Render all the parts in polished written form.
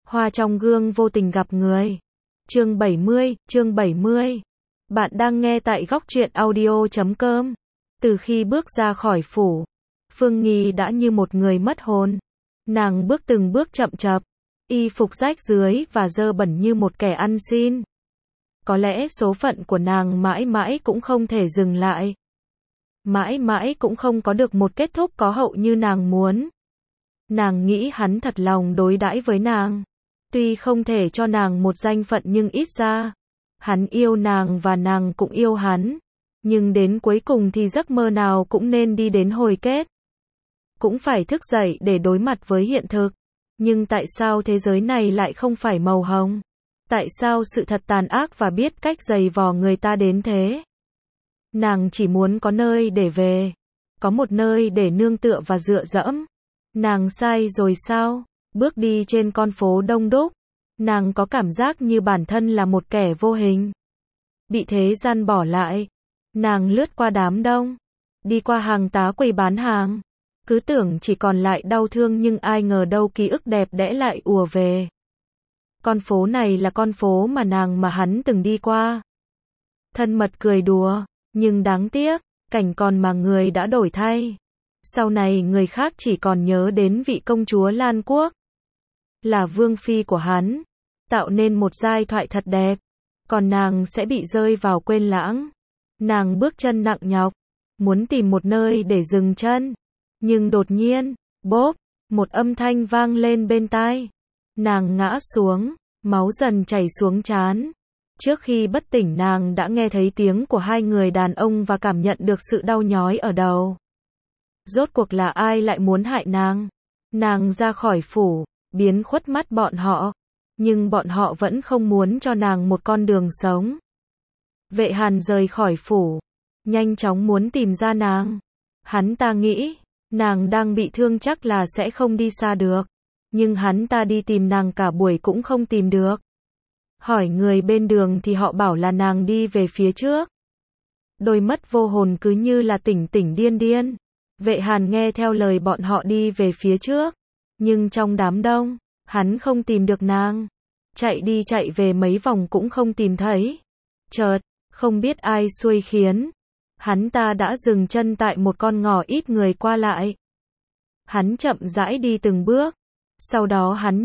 Hoa trong gương vô tình gặp người. Chương 70. Bạn đang nghe tại góc truyện audio.com. Từ khi bước ra khỏi phủ, Phương Nghi đã như một người mất hồn. Nàng bước từng bước chậm chạp, y phục rách rưới và dơ bẩn như một kẻ ăn xin. Có lẽ số phận của nàng mãi mãi cũng không thể dừng lại. Mãi mãi cũng không có được một kết thúc có hậu như nàng muốn. Nàng nghĩ hắn thật lòng đối đãi với nàng. Tuy không thể cho nàng một danh phận nhưng ít ra, hắn yêu nàng và nàng cũng yêu hắn. Nhưng đến cuối cùng thì giấc mơ nào cũng nên đi đến hồi kết. Cũng phải thức dậy để đối mặt với hiện thực. Nhưng tại sao thế giới này lại không phải màu hồng? Tại sao sự thật tàn ác và biết cách giày vò người ta đến thế? Nàng chỉ muốn có nơi để về. Có một nơi để nương tựa và dựa dẫm. Nàng sai rồi sao? Bước đi trên con phố đông đúc, nàng có cảm giác như bản thân là một kẻ vô hình. Bị thế gian bỏ lại. Nàng lướt qua đám đông, đi qua hàng tá quầy bán hàng. Cứ tưởng chỉ còn lại đau thương nhưng ai ngờ đâu ký ức đẹp đẽ lại ùa về. Con phố này là con phố mà nàng mà hắn từng đi qua. Thân mật cười đùa, nhưng đáng tiếc, cảnh còn mà người đã đổi thay. Sau này người khác chỉ còn nhớ đến vị công chúa Lan Quốc. Là vương phi của hắn, tạo nên một giai thoại thật đẹp. Còn nàng sẽ bị rơi vào quên lãng. Nàng bước chân nặng nhọc, muốn tìm một nơi để dừng chân. Nhưng đột nhiên, bốp, một âm thanh vang lên bên tai. Nàng ngã xuống, máu dần chảy xuống trán. Trước khi bất tỉnh nàng đã nghe thấy tiếng của hai người đàn ông và cảm nhận được sự đau nhói ở đầu. Rốt cuộc là ai lại muốn hại nàng? Nàng ra khỏi phủ, biến khuất mắt bọn họ. Nhưng bọn họ vẫn không muốn cho nàng một con đường sống. Vệ Hàn rời khỏi phủ, nhanh chóng muốn tìm ra nàng. Hắn ta nghĩ, nàng đang bị thương chắc là sẽ không đi xa được. Nhưng hắn ta đi tìm nàng cả buổi cũng không tìm được. Hỏi người bên đường thì họ bảo là nàng đi về phía trước. Đôi mắt vô hồn cứ như là tỉnh tỉnh điên điên. Vệ Hàn nghe theo lời bọn họ đi về phía trước. Nhưng trong đám đông, hắn không tìm được nàng. Chạy đi chạy về mấy vòng cũng không tìm thấy. Chợt, không biết ai xui khiến, hắn ta đã dừng chân tại một con ngõ ít người qua lại. Hắn chậm rãi đi từng bước. Sau đó hắn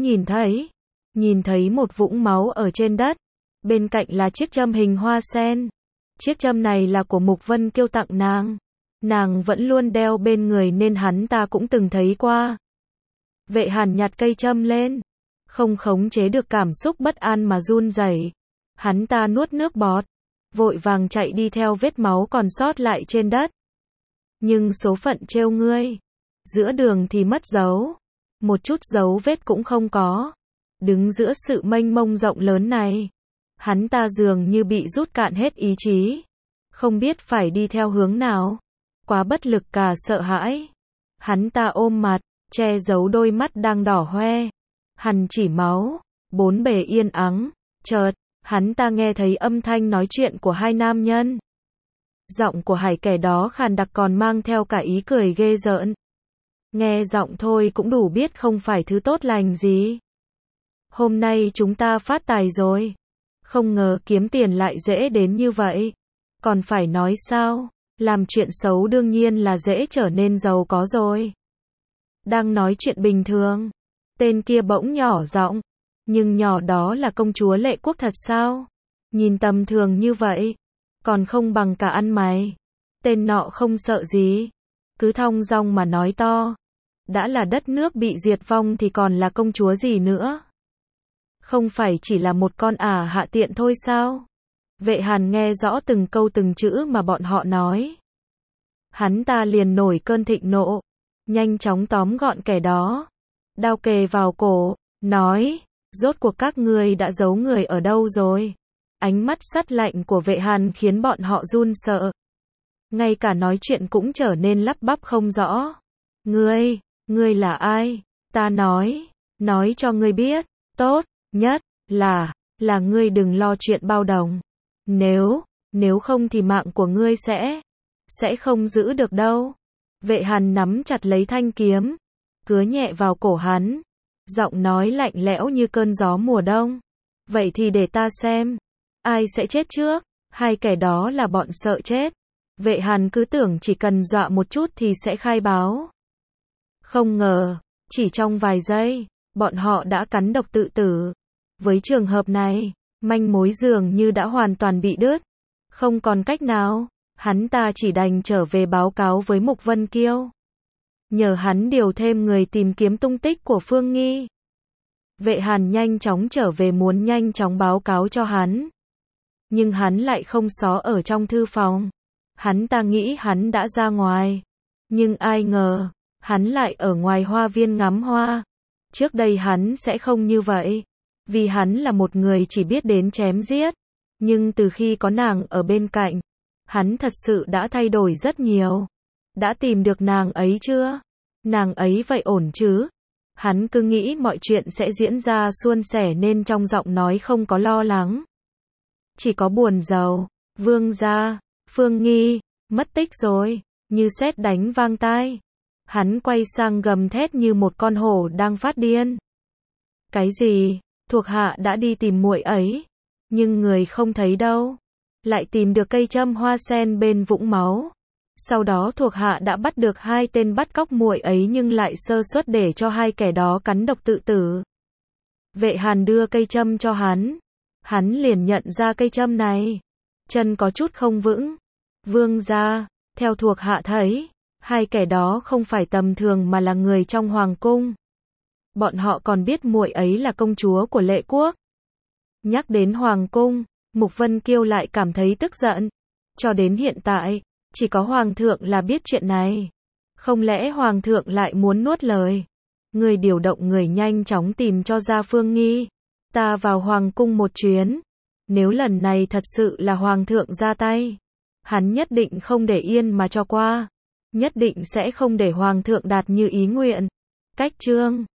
nhìn thấy một vũng máu ở trên đất. Bên cạnh là chiếc châm hình hoa sen. Chiếc châm này là của Mục Vân Kiêu tặng nàng. Nàng vẫn luôn đeo bên người nên hắn ta cũng từng thấy qua. Vệ Hàn nhặt cây châm lên, không khống chế được cảm xúc bất an mà run rẩy. Hắn ta nuốt nước bọt, vội vàng chạy đi theo vết máu còn sót lại trên đất. Nhưng số phận trêu ngươi, giữa đường thì mất dấu, một chút dấu vết cũng không có. Đứng giữa sự mênh mông rộng lớn này, hắn ta dường như bị rút cạn hết ý chí, không biết phải đi theo hướng nào. Quá bất lực cả sợ hãi. Hắn ta ôm mặt, che giấu đôi mắt đang đỏ hoe. Hằn chỉ máu, bốn bề yên ắng. Chợt, hắn ta nghe thấy âm thanh nói chuyện của hai nam nhân. Giọng của hai kẻ đó khàn đặc còn mang theo cả ý cười ghê rợn. Nghe giọng thôi cũng đủ biết không phải thứ tốt lành gì. Hôm nay chúng ta phát tài rồi. Không ngờ kiếm tiền lại dễ đến như vậy. Còn phải nói sao? Làm chuyện xấu đương nhiên là dễ trở nên giàu có rồi. Đang nói chuyện bình thường, tên kia bỗng nhỏ giọng. Nhưng nhỏ đó là công chúa Lệ Quốc thật sao? Nhìn tầm thường như vậy, còn không bằng cả ăn mày. Tên nọ không sợ gì, cứ thong dong mà nói to. Đã là đất nước bị diệt vong thì còn là công chúa gì nữa? Không phải chỉ là một con hạ tiện thôi sao? Vệ Hàn nghe rõ từng câu từng chữ mà bọn họ nói. Hắn ta liền nổi cơn thịnh nộ, nhanh chóng tóm gọn kẻ đó. Đao kề vào cổ, nói, rốt cuộc các ngươi đã giấu người ở đâu rồi? Ánh mắt sắt lạnh của Vệ Hàn khiến bọn họ run sợ. Ngay cả nói chuyện cũng trở nên lắp bắp không rõ. Ngươi là ai? Ta nói cho ngươi biết, tốt nhất là ngươi đừng lo chuyện bao đồng. Nếu không thì mạng của ngươi sẽ không giữ được đâu. Vệ Hàn nắm chặt lấy thanh kiếm, cứa nhẹ vào cổ hắn. Giọng nói lạnh lẽo như cơn gió mùa đông. Vậy thì để ta xem. Ai sẽ chết trước? Hai kẻ đó là bọn sợ chết. Vệ Hàn cứ tưởng chỉ cần dọa một chút thì sẽ khai báo. Không ngờ, chỉ trong vài giây, bọn họ đã cắn độc tự tử. Với trường hợp này, manh mối dường như đã hoàn toàn bị đứt. Không còn cách nào, hắn ta chỉ đành trở về báo cáo với Mục Vân Kiêu. Nhờ hắn điều thêm người tìm kiếm tung tích của Phương Nghi. Vệ Hàn nhanh chóng trở về muốn nhanh chóng báo cáo cho hắn. Nhưng hắn lại không xó ở trong thư phòng. Hắn ta nghĩ hắn đã ra ngoài. Nhưng ai ngờ, hắn lại ở ngoài hoa viên ngắm hoa. Trước đây hắn sẽ không như vậy. Vì hắn là một người chỉ biết đến chém giết. Nhưng từ khi có nàng ở bên cạnh, hắn thật sự đã thay đổi rất nhiều. Đã tìm được nàng ấy chưa? Nàng ấy vậy ổn chứ? Hắn cứ nghĩ mọi chuyện sẽ diễn ra suôn sẻ nên trong giọng nói không có lo lắng. Chỉ có buồn rầu. Vương gia, Phương Nghi, mất tích rồi, như sét đánh vang tai. Hắn quay sang gầm thét như một con hổ đang phát điên. Cái gì? Thuộc hạ đã đi tìm muội ấy, nhưng người không thấy đâu. Lại tìm được cây châm hoa sen bên vũng máu. Sau đó thuộc hạ đã bắt được hai tên bắt cóc muội ấy nhưng lại sơ suất để cho hai kẻ đó cắn độc tự tử. Vệ Hàn đưa cây châm cho hắn. Hắn liền nhận ra cây châm này. Chân có chút không vững. Vương gia, theo thuộc hạ thấy, hai kẻ đó không phải tầm thường mà là người trong hoàng cung. Bọn họ còn biết muội ấy là công chúa của Lệ quốc. Nhắc đến hoàng cung, Mục Vân Kiêu lại cảm thấy tức giận. Cho đến hiện tại, chỉ có hoàng thượng là biết chuyện này. Không lẽ hoàng thượng lại muốn nuốt lời? Người điều động người nhanh chóng tìm cho ra Phương Nghi. Ta vào hoàng cung một chuyến. Nếu lần này thật sự là hoàng thượng ra tay, hắn nhất định không để yên mà cho qua. Nhất định sẽ không để hoàng thượng đạt như ý nguyện. Cách chương